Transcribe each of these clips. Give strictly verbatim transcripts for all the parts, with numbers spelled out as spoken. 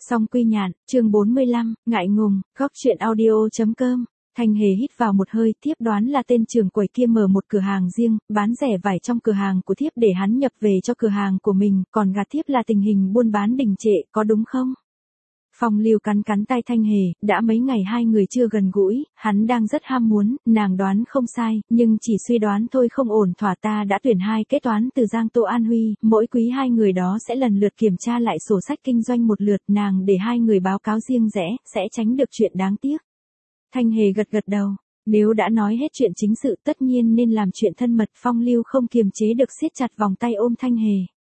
Song Quy Nhạn, chương bốn mươi lăm, ngại ngùng, góc truyện audio.com. Thanh Hề hít vào một hơi, thiếp đoán là tên trưởng quầy kia mở một cửa hàng riêng, bán rẻ vải trong cửa hàng của thiếp để hắn nhập về cho cửa hàng của mình, còn gạt thiếp là tình hình buôn bán đình trệ, có đúng không? Phong Lưu cắn cắn tay Thanh Hề, đã mấy ngày hai người chưa gần gũi, hắn đang rất ham muốn, nàng đoán không sai, nhưng chỉ suy đoán thôi không ổn thỏa. Ta đã tuyển hai kế toán từ Giang Tô An Huy, mỗi quý hai người đó sẽ lần lượt kiểm tra lại sổ sách kinh doanh một lượt, nàng để hai người báo cáo riêng rẽ, sẽ tránh được chuyện đáng tiếc. Thanh Hề gật gật đầu, nếu đã nói hết chuyện chính sự tất nhiên nên làm chuyện thân mật. Phong Lưu không kiềm chế được siết chặt vòng tay ôm Thanh Hề.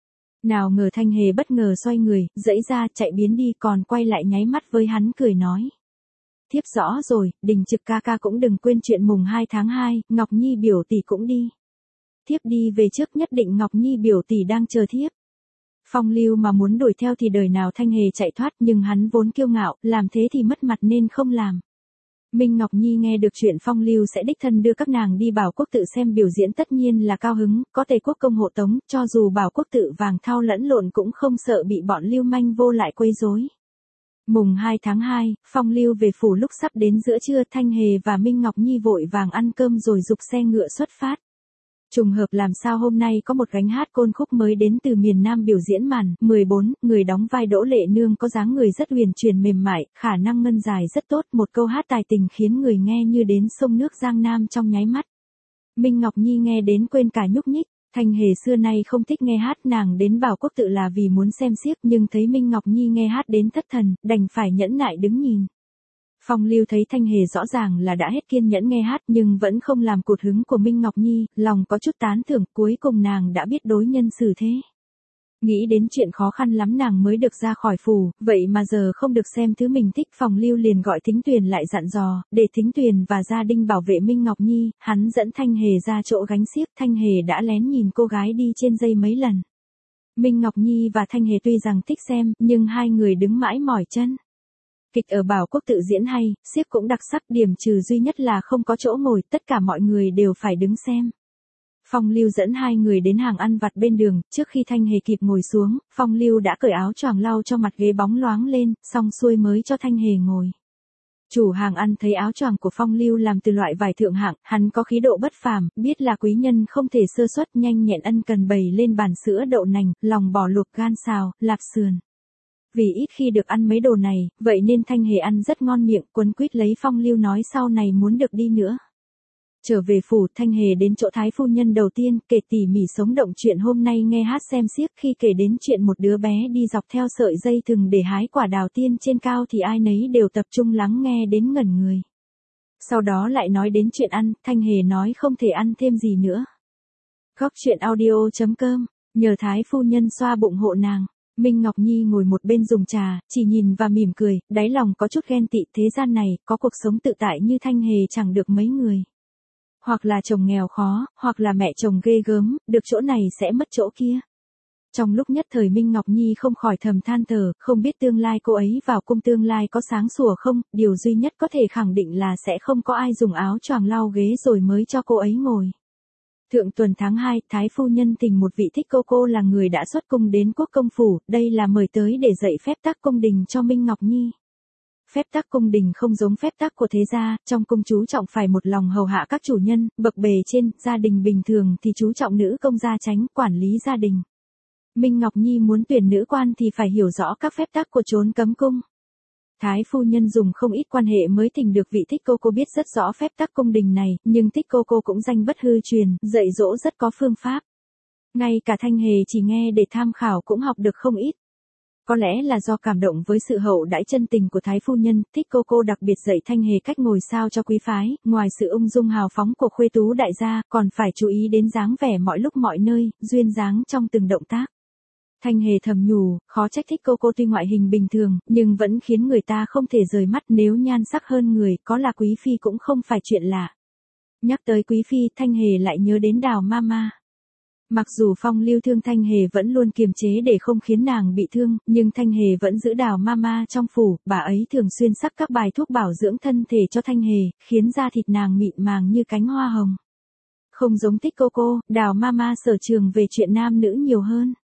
Nào ngờ Thanh Hề bất ngờ xoay người, giãy ra chạy biến đi, còn quay lại nháy mắt với hắn cười nói. Thiếp rõ rồi, Đình Trực ca ca cũng đừng quên chuyện mùng hai tháng hai, Ngọc Nhi biểu tỷ cũng đi. Thiếp đi về trước, nhất định Ngọc Nhi biểu tỷ đang chờ thiếp. Phong Lưu mà muốn đuổi theo thì đời nào Thanh Hề chạy thoát, nhưng hắn vốn kiêu ngạo, làm thế thì mất mặt nên không làm. Minh Ngọc Nhi nghe được chuyện Phong Lưu sẽ đích thân đưa các nàng đi Bảo Quốc Tự xem biểu diễn tất nhiên là cao hứng, có Tề Quốc công hộ tống, cho dù Bảo Quốc Tự vàng thau lẫn lộn cũng không sợ bị bọn lưu manh vô lại quấy rối. Mùng hai tháng hai, Phong Lưu về phủ lúc sắp đến giữa trưa, Thanh Hề và Minh Ngọc Nhi vội vàng ăn cơm rồi giục xe ngựa xuất phát. Trùng hợp làm sao hôm nay có một gánh hát côn khúc mới đến từ miền Nam biểu diễn màn, mười bốn, người đóng vai Đỗ Lệ Nương có dáng người rất huyền chuyển mềm mại, khả năng ngân dài rất tốt, một câu hát tài tình khiến người nghe như đến sông nước Giang Nam trong nháy mắt. Minh Ngọc Nhi nghe đến quên cả nhúc nhích. Thanh Hề xưa nay không thích nghe hát, nàng đến Bảo Quốc Tự là vì muốn xem xiếc, nhưng thấy Minh Ngọc Nhi nghe hát đến thất thần, đành phải nhẫn nại đứng nhìn. Phong Lưu thấy Thanh Hề rõ ràng là đã hết kiên nhẫn nghe hát nhưng vẫn không làm cụt hứng của Minh Ngọc Nhi, lòng có chút tán thưởng, cuối cùng nàng đã biết đối nhân xử thế. Nghĩ đến chuyện khó khăn lắm nàng mới được ra khỏi phủ, vậy mà giờ không được xem thứ mình thích. Phong Lưu liền gọi Thính Tuyền lại dặn dò, để Thính Tuyền và gia đình bảo vệ Minh Ngọc Nhi, hắn dẫn Thanh Hề ra chỗ gánh xiếc. Thanh Hề đã lén nhìn cô gái đi trên dây mấy lần. Minh Ngọc Nhi và Thanh Hề tuy rằng thích xem, nhưng hai người đứng mãi mỏi chân. Kịch ở Bảo Quốc Tự diễn hay, xiếc cũng đặc sắc, điểm trừ duy nhất là không có chỗ ngồi, tất cả mọi người đều phải đứng xem. Phong Lưu dẫn hai người đến hàng ăn vặt bên đường, trước khi Thanh Hề kịp ngồi xuống, Phong Lưu đã cởi áo choàng lau cho mặt ghế bóng loáng lên, xong xuôi mới cho Thanh Hề ngồi. Chủ hàng ăn thấy áo choàng của Phong Lưu làm từ loại vải thượng hạng, hắn có khí độ bất phàm, biết là quý nhân không thể sơ suất, nhanh nhẹn ân cần bày lên bàn sữa đậu nành, lòng bò luộc, gan xào, lạp sườn. Vì ít khi được ăn mấy đồ này, vậy nên Thanh Hề ăn rất ngon miệng, quấn quýt lấy Phong Lưu nói sau này muốn được đi nữa. Trở về phủ, Thanh Hề đến chỗ Thái phu nhân đầu tiên, kể tỉ mỉ sống động chuyện hôm nay nghe hát xem xiếc. Khi kể đến chuyện một đứa bé đi dọc theo sợi dây thừng để hái quả đào tiên trên cao thì ai nấy đều tập trung lắng nghe đến ngẩn người. Sau đó lại nói đến chuyện ăn, Thanh Hề nói không thể ăn thêm gì nữa. Góc truyện audio.com, nhờ Thái phu nhân xoa bụng hộ nàng. Minh Ngọc Nhi ngồi một bên dùng trà, chỉ nhìn và mỉm cười, đáy lòng có chút ghen tị, thế gian này, có cuộc sống tự tại như Thanh Hề chẳng được mấy người. Hoặc là chồng nghèo khó, hoặc là mẹ chồng ghê gớm, được chỗ này sẽ mất chỗ kia. Trong lúc nhất thời Minh Ngọc Nhi không khỏi thầm than thở, không biết tương lai cô ấy vào cung tương lai có sáng sủa không, điều duy nhất có thể khẳng định là sẽ không có ai dùng áo choàng lau ghế rồi mới cho cô ấy ngồi. Thượng tuần tháng hai, Thái phu nhân tình một vị thích cô cô là người đã xuất cung đến Quốc công phủ, đây là mời tới để dạy phép tắc cung đình cho Minh Ngọc Nhi. Phép tắc cung đình không giống phép tắc của thế gia, trong cung chú trọng phải một lòng hầu hạ các chủ nhân, bậc bề trên, gia đình bình thường thì chú trọng nữ công gia chánh, quản lý gia đình. Minh Ngọc Nhi muốn tuyển nữ quan thì phải hiểu rõ các phép tắc của chốn cấm cung. Thái phu nhân dùng không ít quan hệ mới tìm được vị thích cô cô biết rất rõ phép tắc cung đình này, nhưng thích cô cô cũng danh bất hư truyền, dạy dỗ rất có phương pháp. Ngay cả Thanh Hề chỉ nghe để tham khảo cũng học được không ít. Có lẽ là do cảm động với sự hậu đãi chân tình của Thái phu nhân, thích cô cô đặc biệt dạy Thanh Hề cách ngồi sao cho quý phái, ngoài sự ung dung hào phóng của khuê tú đại gia, còn phải chú ý đến dáng vẻ mọi lúc mọi nơi, duyên dáng trong từng động tác. Thanh Hề thầm nhủ, khó trách thích cô cô tuy ngoại hình bình thường, nhưng vẫn khiến người ta không thể rời mắt, nếu nhan sắc hơn người, có là quý phi cũng không phải chuyện lạ. Nhắc tới quý phi, Thanh Hề lại nhớ đến Đào Mama. Mặc dù Phong Lưu thương Thanh Hề vẫn luôn kiềm chế để không khiến nàng bị thương, nhưng Thanh Hề vẫn giữ Đào Mama trong phủ, bà ấy thường xuyên sắc các bài thuốc bảo dưỡng thân thể cho Thanh Hề, khiến da thịt nàng mịn màng như cánh hoa hồng. Không giống thích cô cô, Đào Mama sở trường về chuyện nam nữ nhiều hơn.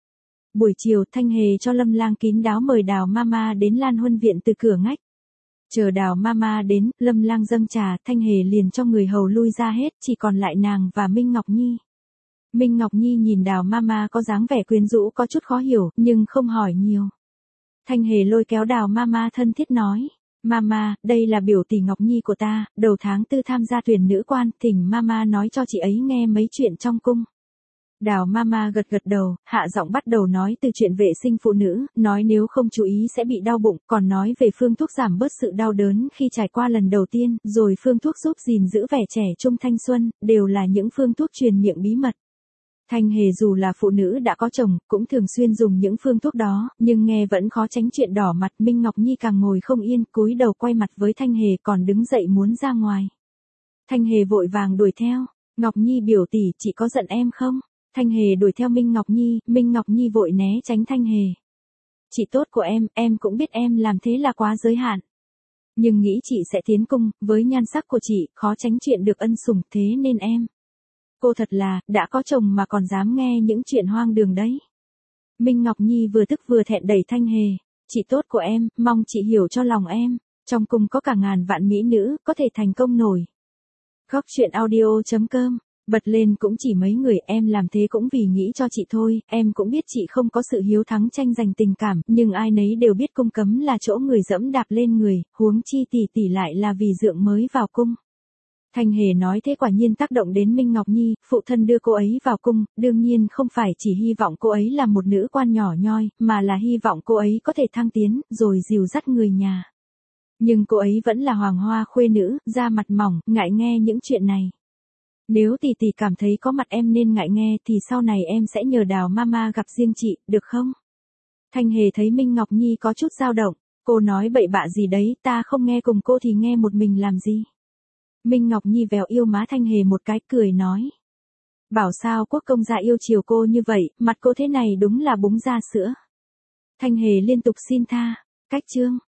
Buổi chiều Thanh Hề cho Lâm Lang kín đáo mời Đào Mama đến Lan Huân viện từ cửa ngách. Chờ Đào Mama đến, Lâm Lang dâng trà, Thanh Hề liền cho người hầu lui ra hết, chỉ còn lại nàng và Minh Ngọc Nhi. Minh Ngọc Nhi nhìn Đào Mama có dáng vẻ quyến rũ có chút khó hiểu, nhưng không hỏi nhiều. Thanh Hề lôi kéo Đào Mama thân thiết nói, Mama, đây là biểu tỷ Ngọc Nhi của ta, đầu tháng tư tham gia tuyển nữ quan, thỉnh Mama nói cho chị ấy nghe mấy chuyện trong cung. Đào Mama gật gật đầu, hạ giọng bắt đầu nói từ chuyện vệ sinh phụ nữ, nói nếu không chú ý sẽ bị đau bụng, còn nói về phương thuốc giảm bớt sự đau đớn khi trải qua lần đầu tiên, rồi phương thuốc giúp gìn giữ vẻ trẻ trung thanh xuân, đều là những phương thuốc truyền miệng bí mật. Thanh Hề dù là phụ nữ đã có chồng, cũng thường xuyên dùng những phương thuốc đó, nhưng nghe vẫn khó tránh chuyện đỏ mặt. Minh Ngọc Nhi càng ngồi không yên, cúi đầu quay mặt với Thanh Hề còn đứng dậy muốn ra ngoài. Thanh Hề vội vàng đuổi theo, Ngọc Nhi biểu tỷ, chị có giận em không? Thanh Hề đuổi theo Minh Ngọc Nhi, Minh Ngọc Nhi vội né tránh Thanh Hề. Chị tốt của em, em cũng biết em làm thế là quá giới hạn. Nhưng nghĩ chị sẽ tiến cung, với nhan sắc của chị, khó tránh chuyện được ân sủng, thế nên em. Cô thật là, đã có chồng mà còn dám nghe những chuyện hoang đường đấy. Minh Ngọc Nhi vừa tức vừa thẹn đẩy Thanh Hề. Chị tốt của em, mong chị hiểu cho lòng em. Trong cung có cả ngàn vạn mỹ nữ, có thể thành công nổi. Góc truyện audio chấm com. Bật lên cũng chỉ mấy người, em làm thế cũng vì nghĩ cho chị thôi, em cũng biết chị không có sự hiếu thắng tranh giành tình cảm, nhưng ai nấy đều biết cung cấm là chỗ người dẫm đạp lên người, huống chi tỷ tỷ lại là vì dượng mới vào cung. Thanh Hề nói thế quả nhiên tác động đến Minh Ngọc Nhi, phụ thân đưa cô ấy vào cung, đương nhiên không phải chỉ hy vọng cô ấy là một nữ quan nhỏ nhoi, mà là hy vọng cô ấy có thể thăng tiến, rồi dìu dắt người nhà. Nhưng cô ấy vẫn là hoàng hoa khuê nữ, da mặt mỏng, ngại nghe những chuyện này. Nếu tỷ tỷ cảm thấy có mặt em nên ngại nghe thì sau này em sẽ nhờ Đào Mama gặp riêng chị, được không? Thanh Hề thấy Minh Ngọc Nhi có chút dao động, cô nói bậy bạ gì đấy, ta không nghe cùng cô thì nghe một mình làm gì? Minh Ngọc Nhi vèo yêu má Thanh Hề một cái cười nói. Bảo sao quốc công gia yêu chiều cô như vậy, mặt cô thế này đúng là búng ra sữa. Thanh Hề liên tục xin tha, cách chương.